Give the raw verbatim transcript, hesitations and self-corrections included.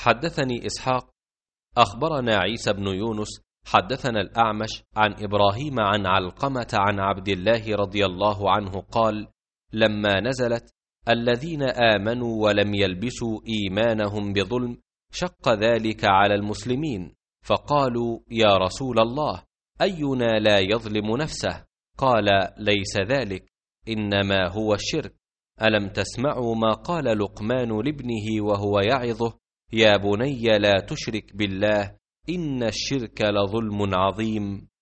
حدثني إسحاق أخبرنا عيسى بن يونس حدثنا الأعمش عن إبراهيم عن علقمة عن عبد الله رضي الله عنه قال: لما نزلت الذين آمنوا ولم يلبسوا إيمانهم بظلم شق ذلك على المسلمين، فقالوا: يا رسول الله، أينا لا يظلم نفسه؟ قال: ليس ذلك، إنما هو الشرك. ألم تسمعوا ما قال لقمان لابنه وهو يعظه: يا بني لا تشرك بالله إن الشرك لظلم عظيم.